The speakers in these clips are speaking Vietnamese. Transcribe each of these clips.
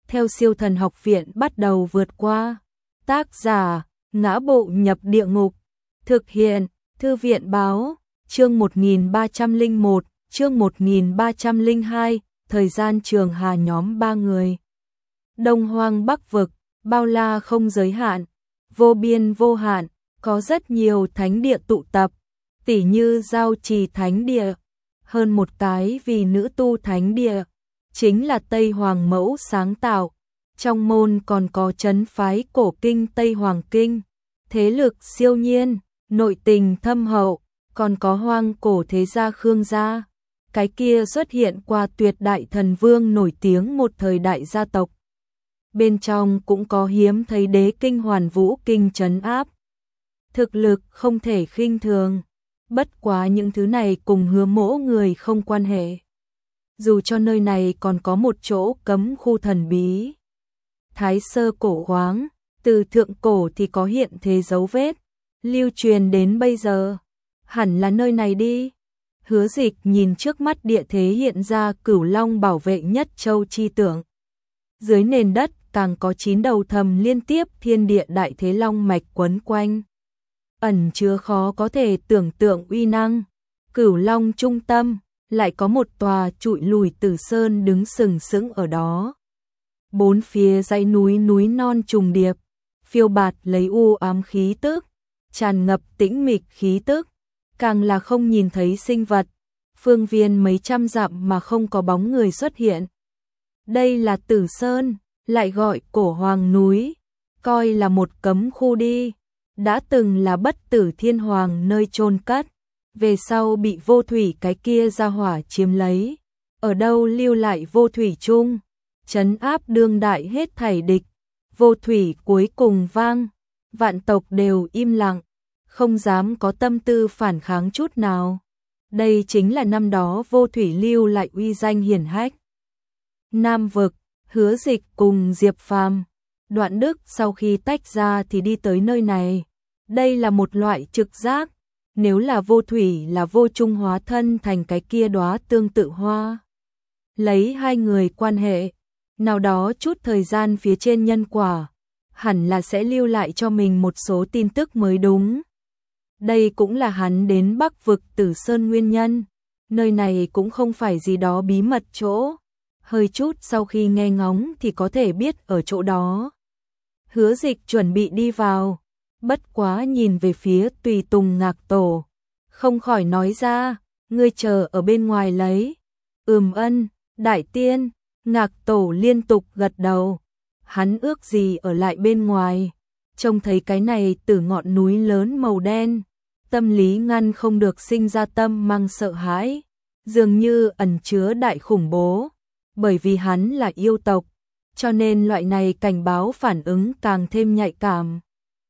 theo Siêu Thần Học Viện bắt đầu vượt qua. Tác giả: Ngã Bộ Nhập Địa Ngục. Thực hiện: Thư viện báo. Chương 1301, chương 1302, thời gian Trường Hà nhóm 3 người. Đông Hoang Bắc Vực, bao la không giới hạn, vô biên vô hạn, có rất nhiều thánh địa tụ tập, tỉ như Giao Trì Thánh Địa, hơn một cái vì nữ tu thánh địa, chính là Tây Hoàng Mẫu sáng tạo. Trong môn còn có trấn phái cổ kinh Tây Hoàng Kinh, thế lực siêu nhiên, nội tình thâm hậu, còn có hoang cổ thế gia Khương gia, cái kia xuất hiện qua tuyệt đại thần vương nổi tiếng một thời đại gia tộc. Bên trong cũng có hiếm thấy đế kinh Hoàn Vũ Kinh trấn áp. Thực lực không thể khinh thường, bất quá những thứ này cùng Hứa Mỗ người không quan hệ. Dù cho nơi này còn có một chỗ cấm khu thần bí. Thái sơ cổ khoáng, từ thượng cổ thì có hiện thế dấu vết, lưu truyền đến bây giờ. Hẳn là nơi này đi. Hứa Dịch nhìn trước mắt địa thế hiện ra Cửu Long bảo vệ nhất châu chi tưởng. Dưới nền đất càng có 9 đầu thầm liên tiếp thiên địa đại thế long mạch quấn quanh. Ẩn chứa khó có thể tưởng tượng uy năng. Cửu Long trung tâm, lại có một tòa trụi lùi Tử Sơn đứng sừng sững ở đó. Bốn phía dãy núi núi non trùng điệp, phiêu bạt lấy u ám khí tức, tràn ngập tĩnh mịch khí tức, càng là không nhìn thấy sinh vật, phương viên mấy trăm dặm mà không có bóng người xuất hiện. Đây là Tử Sơn, lại gọi Cổ Hoàng núi, coi là một cấm khu đi, đã từng là Bất Tử Thiên Hoàng nơi chôn cất, về sau bị Vô Thủy cái kia ra hỏa chiếm lấy, ở đâu lưu lại Vô Thủy chung, trấn áp đương đại hết thảy địch. Vô Thủy cuối cùng vang, vạn tộc đều im lặng, không dám có tâm tư phản kháng chút nào. Đây chính là năm đó Vô Thủy lưu lại uy danh hiển hách. Nam Vực, Hứa Dịch cùng Diệp Phàm, Đoạn Đức sau khi tách ra thì đi tới nơi này. Đây là một loại trực giác, nếu là Vô Thủy là vô trung hóa thân thành cái kia đóa tương tự hoa. Lấy hai người quan hệ, nào đó chút thời gian phía trên nhân quả, hẳn là sẽ lưu lại cho mình một số tin tức mới đúng. Đây cũng là hắn đến Bắc Vực Tử Sơn nguyên nhân, nơi này cũng không phải gì đó bí mật chỗ, hơi chút sau khi nghe ngóng thì có thể biết ở chỗ đó. Hứa Dịch chuẩn bị đi vào, bất quá nhìn về phía Tùy Tùng Ngạc Tổ, không khỏi nói ra, ngươi chờ ở bên ngoài lấy. Ân, đại tiên. Ngạc Tổ liên tục gật đầu, hắn ước gì ở lại bên ngoài, trông thấy cái này từ ngọn núi lớn màu đen, tâm lý ngăn không được sinh ra tâm mang sợ hãi, dường như ẩn chứa đại khủng bố, bởi vì hắn là yêu tộc, cho nên loại này cảnh báo phản ứng càng thêm nhạy cảm.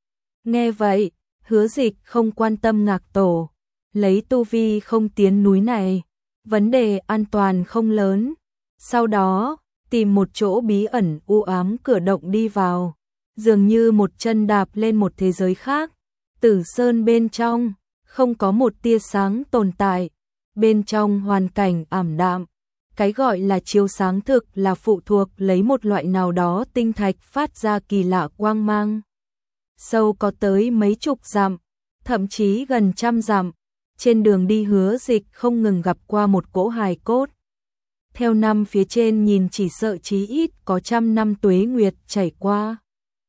Nghe vậy, Hứa Dịch không quan tâm Ngạc Tổ, lấy tu vi không tiến núi này, vấn đề an toàn không lớn. Sau đó, tìm một chỗ bí ẩn u ám cửa động đi vào, dường như một chân đạp lên một thế giới khác. Tử Sơn bên trong, không có một tia sáng tồn tại, bên trong hoàn cảnh ảm đạm. Cái gọi là chiếu sáng thực là phụ thuộc lấy một loại nào đó tinh thạch phát ra kỳ lạ quang mang. Sâu có tới mấy chục dặm, thậm chí gần trăm dặm, trên đường đi Hứa Dịch không ngừng gặp qua một cỗ hài cốt. Theo năm phía trên nhìn chỉ sợ chí ít có 100 năm tuế nguyệt chảy qua.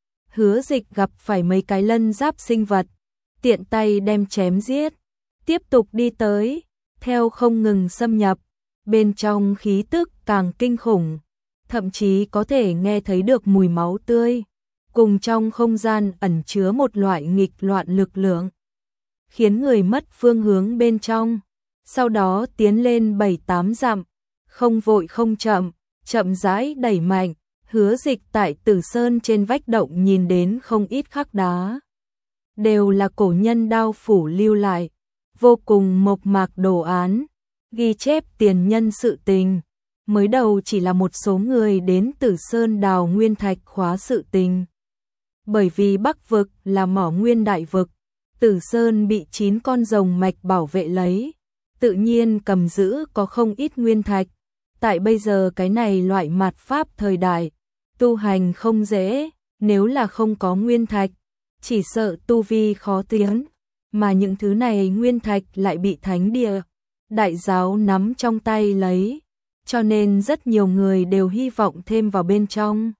Hứa Dịch gặp phải mấy cái lân giáp sinh vật, tiện tay đem chém giết, tiếp tục đi tới, theo không ngừng xâm nhập, bên trong khí tức càng kinh khủng, thậm chí có thể nghe thấy được mùi máu tươi, cùng trong không gian ẩn chứa một loại nghịch loạn lực lượng, khiến người mất phương hướng bên trong. Sau đó tiến lên 7-8 dặm, không vội không chậm, chậm rãi đẩy mạnh, Hứa Dịch tại Tử Sơn trên vách động nhìn đến không ít khắc đá. Đều là cổ nhân đao phủ lưu lại, vô cùng mộc mạc đồ án, ghi chép tiền nhân sự tình. Mới đầu chỉ là một số người đến Tử Sơn đào nguyên thạch khóa sự tình. Bởi vì Bắc Vực là mỏ nguyên đại vực, Tử Sơn bị 9 con rồng mạch bảo vệ lấy, tự nhiên cầm giữ có không ít nguyên thạch. Tại bây giờ cái này loại mạt pháp thời đại, Tu hành không dễ, nếu là không có nguyên thạch, chỉ sợ tu vi khó tiến, mà những thứ này nguyên thạch lại bị thánh địa, đại giáo nắm trong tay lấy, cho nên rất nhiều người đều hy vọng thêm vào bên trong.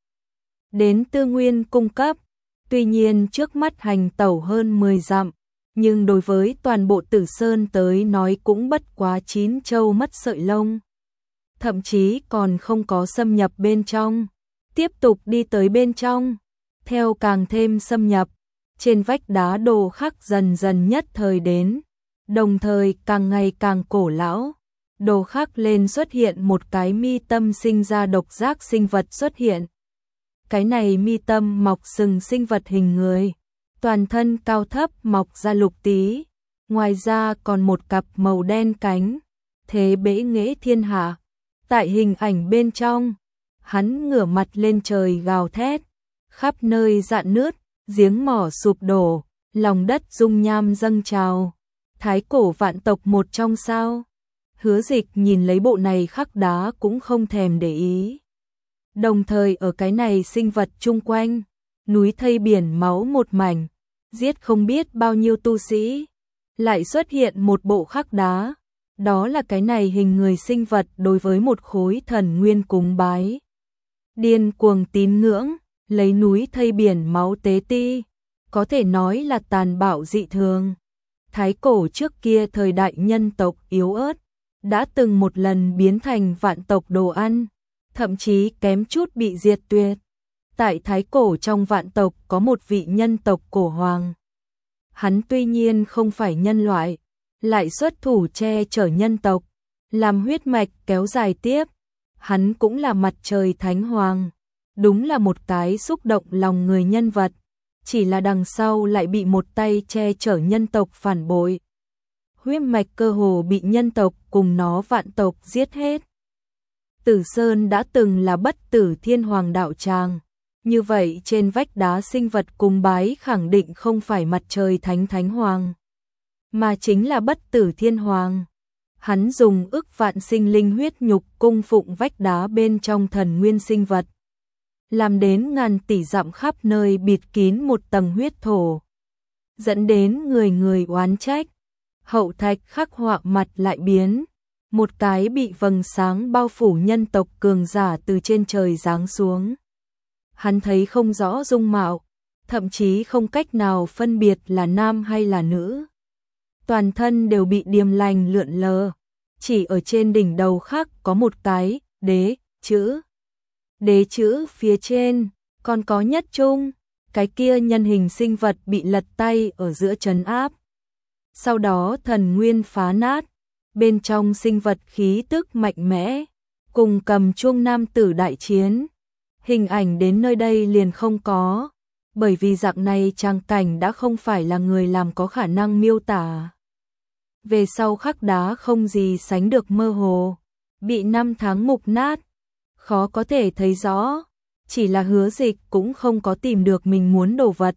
Đến tư nguyên cung cấp, tuy nhiên trước mắt hành tẩu hơn 10 dặm, nhưng đối với toàn bộ Tử Sơn tới nói cũng bất quá 9 châu mất sợi lông. Thậm chí còn không có xâm nhập bên trong. Tiếp tục đi tới bên trong, theo càng thêm xâm nhập, trên vách đá đồ khắc dần dần nhất thời đến, đồng thời càng ngày càng cổ lão. Đồ khắc lên xuất hiện một cái mi tâm sinh ra độc giác sinh vật xuất hiện. Cái này mi tâm mọc sừng sinh vật hình người, toàn thân cao thấp mọc ra lục tí, ngoài ra còn một cặp màu đen cánh, thế bẽ nghệ thiên hạ. Tại hình ảnh bên trong, hắn ngửa mặt lên trời gào thét, khắp nơi rạn nứt, giếng mỏ sụp đổ, lòng đất dung nham dâng trào. Thái cổ vạn tộc một trong sao? Hứa Dịch nhìn lấy bộ này khắc đá cũng không thèm để ý. Đồng thời ở cái này sinh vật chung quanh, núi thây biển máu một mảnh, giết không biết bao nhiêu tu sĩ, lại xuất hiện một bộ khắc đá. Đó là cái này hình người sinh vật đối với một khối thần nguyên cúng bái. Điên cuồng tín ngưỡng, lấy núi thây biển máu tế ti, có thể nói là tàn bạo dị thường. Thái cổ trước kia thời đại nhân tộc yếu ớt, đã từng một lần biến thành vạn tộc đồ ăn, thậm chí kém chút bị diệt tuyệt. Tại thái cổ trong vạn tộc có một vị nhân tộc cổ hoàng. Hắn tuy nhiên không phải nhân loại, lại xuất thủ che chở nhân tộc, làm huyết mạch kéo dài tiếp. Hắn cũng là mặt trời thánh hoàng, đúng là một cái xúc động lòng người nhân vật, chỉ là đằng sau lại bị một tay che chở nhân tộc phản bội. Huyết mạch cơ hồ bị nhân tộc cùng nó vạn tộc giết hết. Tử Sơn đã từng là bất tử thiên hoàng đạo tràng, như vậy trên vách đá sinh vật cung bái khẳng định không phải mặt trời thánh hoàng, mà chính là bất tử thiên hoàng. Hắn dùng ức vạn sinh linh huyết nhục cung phụng vách đá bên trong thần nguyên sinh vật, làm đến ngàn tỷ dặm khắp nơi bịt kín một tầng huyết thổ, dẫn đến người người oán trách. Hậu thạch khắc họa mặt lại biến, một cái bị vầng sáng bao phủ nhân tộc cường giả từ trên trời giáng xuống. Hắn thấy không rõ dung mạo, thậm chí không cách nào phân biệt là nam hay là nữ. Toàn thân đều bị điềm lành lượn lờ, chỉ ở trên đỉnh đầu khắc có một cái đế chữ. Đế chữ phía trên còn có nhất trung, cái kia nhân hình sinh vật bị lật tay ở giữa trấn áp. Sau đó thần nguyên phá nát, bên trong sinh vật khí tức mạnh mẽ, cùng cầm chuông nam tử đại chiến. Hình ảnh đến nơi đây liền không có, bởi vì dạng này trang cảnh đã không phải là người làm có khả năng miêu tả. Về sau khắc đá không gì sánh được mơ hồ, bị năm tháng mục nát, khó có thể thấy rõ, chỉ là Hứa Dịch cũng không có tìm được mình muốn đồ vật.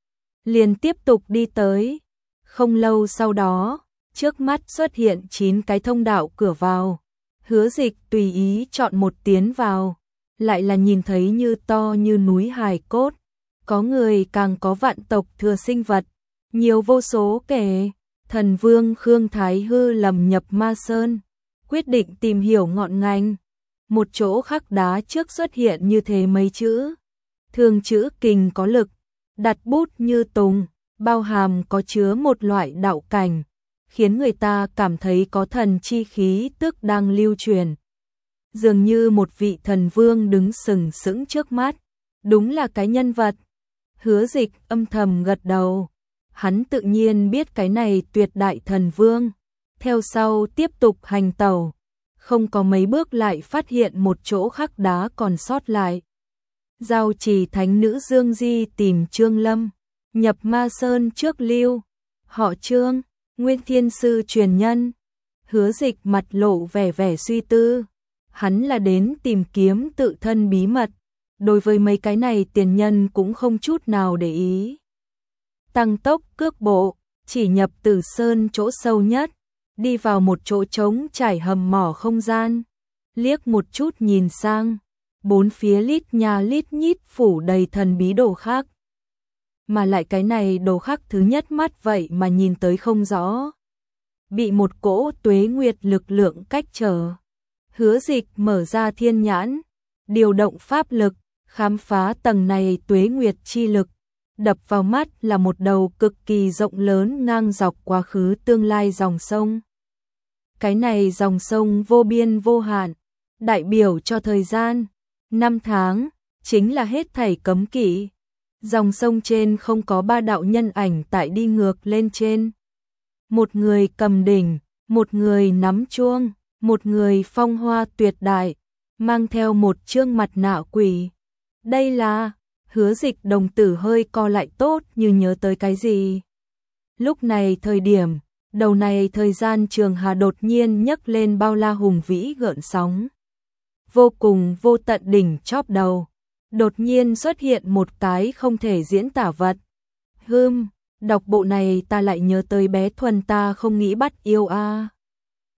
Liền tiếp tục đi tới, không lâu sau đó, trước mắt xuất hiện 9 cái thông đạo cửa vào. Hứa Dịch tùy ý chọn một tiến vào, lại là nhìn thấy như to như núi hài cốt, có người càng có vạn tộc thừa sinh vật, nhiều vô số kể. Thần vương Khương Thái Hư lầm nhập Ma Sơn, quyết định tìm hiểu ngọn ngành. Một chỗ khắc đá trước xuất hiện như thế mấy chữ, thường chữ kình có lực, đặt bút như tùng, bao hàm có chứa một loại đạo cảnh, khiến người ta cảm thấy có thần chi khí tức đang lưu truyền. Dường như một vị thần vương đứng sừng sững trước mắt, đúng là cái nhân vật. Hứa Dịch âm thầm gật đầu, hắn tự nhiên biết cái này tuyệt đại thần vương. Theo sau tiếp tục hành tẩu, không có mấy bước lại phát hiện một chỗ khắc đá còn sót lại. Giao Trì thánh nữ Dương Di tìm Trương Lâm, nhập Ma Sơn trước lưu, họ Trương, Nguyên Thiên sư truyền nhân. Hứa Dịch mặt lộ vẻ suy tư, hắn là đến tìm kiếm tự thân bí mật, đối với mấy cái này tiền nhân cũng không chút nào để ý. Tăng tốc cước bộ, chỉ nhập Tử Sơn chỗ sâu nhất, đi vào một chỗ trống trải hầm mỏ không gian, liếc một chút nhìn sang, bốn phía lít nha lít nhít phủ đầy thần bí đồ khác. Mà lại cái này đồ khác thứ nhất mắt vậy mà nhìn tới không rõ. Bị một cỗ tuế nguyệt lực lượng cách trở. Hứa Dịch mở ra thiên nhãn, điều động pháp lực, khám phá tầng này tuế nguyệt chi lực. Đập vào mắt là một đầu cực kỳ rộng lớn ngang dọc quá khứ tương lai dòng sông. Cái này dòng sông vô biên vô hạn, đại biểu cho thời gian, năm tháng, chính là hết thảy cấm kỵ. Dòng sông trên không có ba đạo nhân ảnh tại đi ngược lên trên. Một người cầm đỉnh, một người nắm chuông, một người phong hoa tuyệt đại, mang theo một trương mặt nạ quỷ. Đây là, Hứa Dịch đồng tử hơi co lại tốt như nhớ tới cái gì. Lúc này thời điểm, đầu này thời gian trường hà đột nhiên nhấc lên bao la hùng vĩ gợn sóng. Vô cùng vô tận đỉnh chóp đầu, đột nhiên xuất hiện một cái không thể diễn tả vật. Đọc bộ này ta lại nhớ tới bé Thuần ta không nghĩ bắt yêu a.